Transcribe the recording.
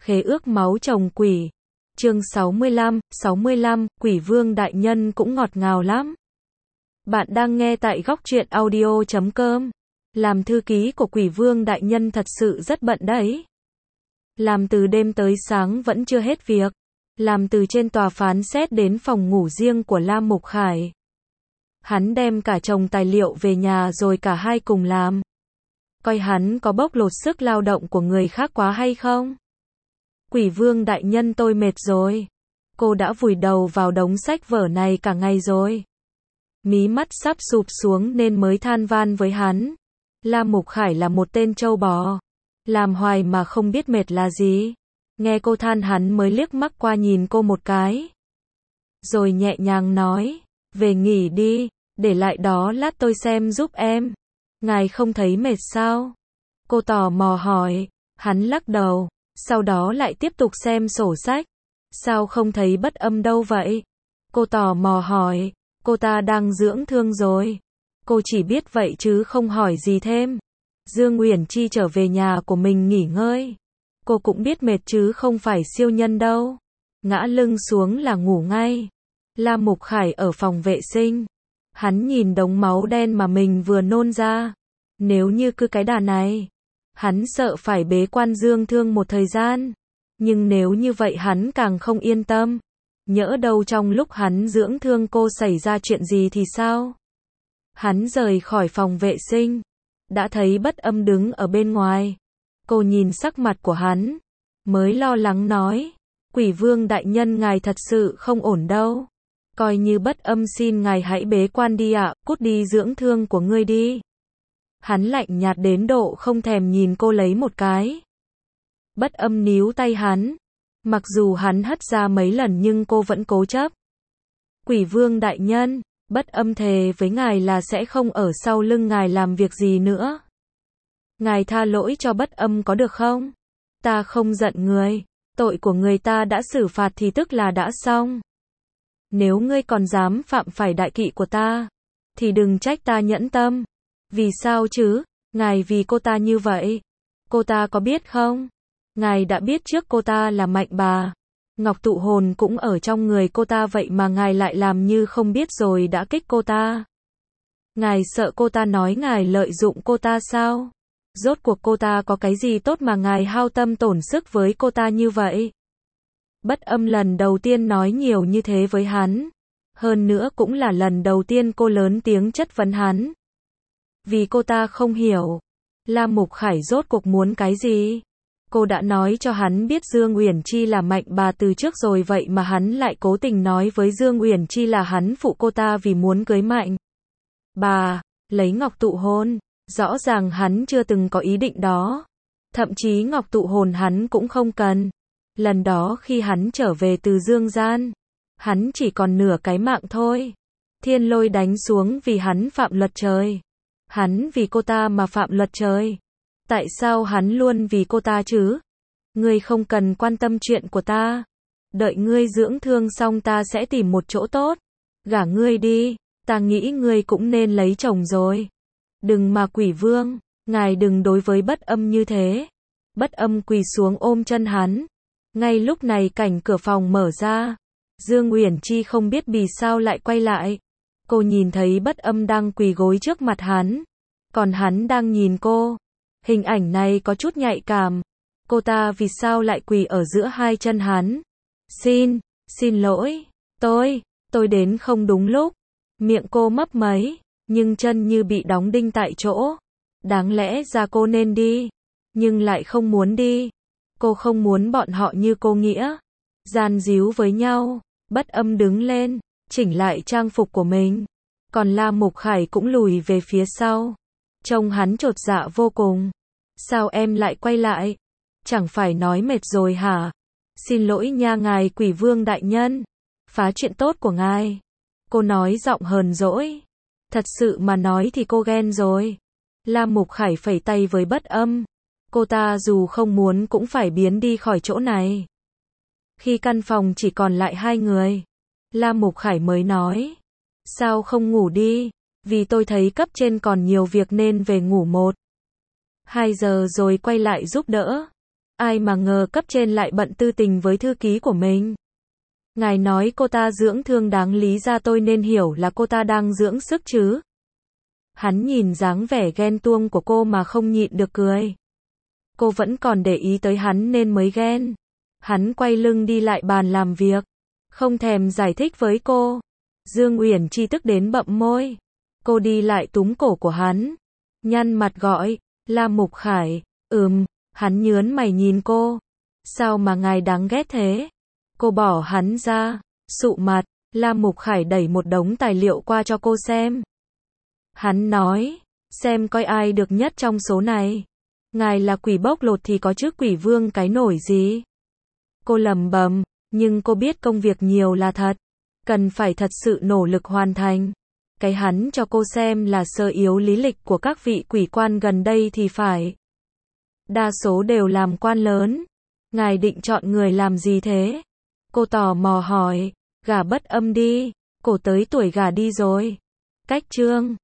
Khế ước máu chồng quỷ. Chương 65, Quỷ Vương đại nhân cũng ngọt ngào lắm. Bạn đang nghe tại góc truyện audio.com. Làm thư ký của Quỷ Vương đại nhân thật sự rất bận đấy. Làm từ đêm tới sáng vẫn chưa hết việc. Làm từ trên tòa phán xét đến phòng ngủ riêng của Lam Mục Khải. Hắn đem cả chồng tài liệu về nhà rồi cả hai cùng làm. Coi hắn có bóc lột sức lao động của người khác quá hay không? Quỷ Vương đại nhân, tôi mệt rồi. Cô đã vùi đầu vào đống sách vở này cả ngày rồi. Mí mắt sắp sụp xuống nên mới than van với hắn. Lam Mục Khải là một tên trâu bò. Làm hoài mà không biết mệt là gì. Nghe cô than hắn mới liếc mắt qua nhìn cô một cái. Rồi nhẹ nhàng nói, về nghỉ đi, để lại đó lát tôi xem giúp em. Ngài không thấy mệt sao? Cô tò mò hỏi, hắn lắc đầu, sau đó lại tiếp tục xem sổ sách. Sao không thấy Bất Âm đâu vậy? Cô tò mò hỏi, cô ta đang dưỡng thương rồi. Cô chỉ biết vậy chứ không hỏi gì thêm. Dương Uyển Chi trở về nhà của mình nghỉ ngơi. Cô cũng biết mệt chứ không phải siêu nhân đâu. Ngã lưng xuống là ngủ ngay. Lam Mục Khải ở phòng vệ sinh. Hắn nhìn đống máu đen mà mình vừa nôn ra. Nếu như cứ cái đà này, hắn sợ phải bế quan dưỡng thương một thời gian. Nhưng nếu như vậy hắn càng không yên tâm. Nhỡ đâu trong lúc hắn dưỡng thương cô xảy ra chuyện gì thì sao? Hắn rời khỏi phòng vệ sinh. Đã thấy Bất Âm đứng ở bên ngoài. Cô nhìn sắc mặt của hắn. Mới lo lắng nói. Quỷ Vương đại nhân, ngài thật sự không ổn đâu. Coi như Bất Âm xin ngài hãy bế quan đi ạ, cút đi dưỡng thương của ngươi đi. Hắn lạnh nhạt đến độ không thèm nhìn cô lấy một cái. Bất Âm níu tay hắn. Mặc dù hắn hất ra mấy lần nhưng cô vẫn cố chấp. Quỷ Vương đại nhân, Bất Âm thề với ngài là sẽ không ở sau lưng ngài làm việc gì nữa. Ngài tha lỗi cho Bất Âm có được không? Ta không giận người. Tội của người ta đã xử phạt thì tức là đã xong. Nếu ngươi còn dám phạm phải đại kỵ của ta, thì đừng trách ta nhẫn tâm. Vì sao chứ? Ngài vì cô ta như vậy. Cô ta có biết không? Ngài đã biết trước cô ta là mạnh bà. Ngọc tụ hồn cũng ở trong người cô ta, vậy mà ngài lại làm như không biết rồi đã kích cô ta. Ngài sợ cô ta nói ngài lợi dụng cô ta sao? Rốt cuộc cô ta có cái gì tốt mà ngài hao tâm tổn sức với cô ta như vậy? Bất Âm lần đầu tiên nói nhiều như thế với hắn. Hơn nữa cũng là lần đầu tiên cô lớn tiếng chất vấn hắn. Vì cô ta không hiểu. Lam Mục Khải rốt cuộc muốn cái gì? Cô đã nói cho hắn biết Dương Uyển Chi là mạnh bà từ trước rồi, vậy mà hắn lại cố tình nói với Dương Uyển Chi là hắn phụ cô ta vì muốn cưới mạnh bà, lấy Ngọc tụ hồn. Rõ ràng hắn chưa từng có ý định đó. Thậm chí Ngọc tụ hồn hắn cũng không cần. Lần đó khi hắn trở về từ Dương gian, hắn chỉ còn nửa cái mạng thôi. Thiên lôi đánh xuống vì hắn phạm luật trời. Hắn vì cô ta mà phạm luật trời. Tại sao hắn luôn vì cô ta chứ? Ngươi không cần quan tâm chuyện của ta. Đợi ngươi dưỡng thương xong ta sẽ tìm một chỗ tốt. Gả ngươi đi. Ta nghĩ ngươi cũng nên lấy chồng rồi. Đừng mà Quỷ Vương, ngài đừng đối với Bất Âm như thế. Bất Âm quỳ xuống ôm chân hắn. Ngay lúc này cảnh cửa phòng mở ra. Dương Uyển Chi không biết vì sao lại quay lại. Cô nhìn thấy Bất Âm đang quỳ gối trước mặt hắn. Còn hắn đang nhìn cô. Hình ảnh này có chút nhạy cảm. Cô ta vì sao lại quỳ ở giữa hai chân hắn? Xin lỗi. Tôi đến không đúng lúc. Miệng cô mấp máy, nhưng chân như bị đóng đinh tại chỗ. Đáng lẽ ra cô nên đi, nhưng lại không muốn đi. Cô không muốn bọn họ như cô Nghĩa gian díu với nhau. Bất Âm đứng lên, chỉnh lại trang phục của mình. Còn Lam Mục Khải cũng lùi về phía sau. Trông hắn chột dạ vô cùng. Sao em lại quay lại? Chẳng phải nói mệt rồi hả? Xin lỗi nha ngài Quỷ Vương đại nhân. Phá chuyện tốt của ngài. Cô nói giọng hờn dỗi. Thật sự mà nói thì cô ghen rồi. Lam Mục Khải phẩy tay với Bất Âm. Cô ta dù không muốn cũng phải biến đi khỏi chỗ này. Khi căn phòng chỉ còn lại hai người, Lam Mục Khải mới nói. Sao không ngủ đi? Vì tôi thấy cấp trên còn nhiều việc nên về ngủ 1-2 giờ rồi quay lại giúp đỡ. Ai mà ngờ cấp trên lại bận tư tình với thư ký của mình. Ngài nói cô ta dưỡng thương đáng lý ra tôi nên hiểu là cô ta đang dưỡng sức chứ. Hắn nhìn dáng vẻ ghen tuông của cô mà không nhịn được cười. Cô vẫn còn để ý tới hắn nên mới ghen. Hắn quay lưng đi lại bàn làm việc. Không thèm giải thích với cô. Dương Uyển Chi tức đến bậm môi. Cô đi lại túm cổ của hắn. Nhăn mặt gọi. Lam Mục Khải. Hắn nhớn mày nhìn cô. Sao mà ngài đáng ghét thế? Cô bỏ hắn ra. Sụ mặt. Lam Mục Khải đẩy một đống tài liệu qua cho cô xem. Hắn nói. Xem coi ai được nhất trong số này. Ngài là quỷ bốc lột thì có chứ quỷ vương cái nổi gì? Cô lẩm bẩm, nhưng cô biết công việc nhiều là thật. Cần phải thật sự nỗ lực hoàn thành. Cái hắn cho cô xem là sơ yếu lý lịch của các vị quỷ quan gần đây thì phải. Đa số đều làm quan lớn. Ngài định chọn người làm gì thế? Cô tò mò hỏi, gả Bất Âm đi, cổ tới tuổi gả đi rồi. Cách trương.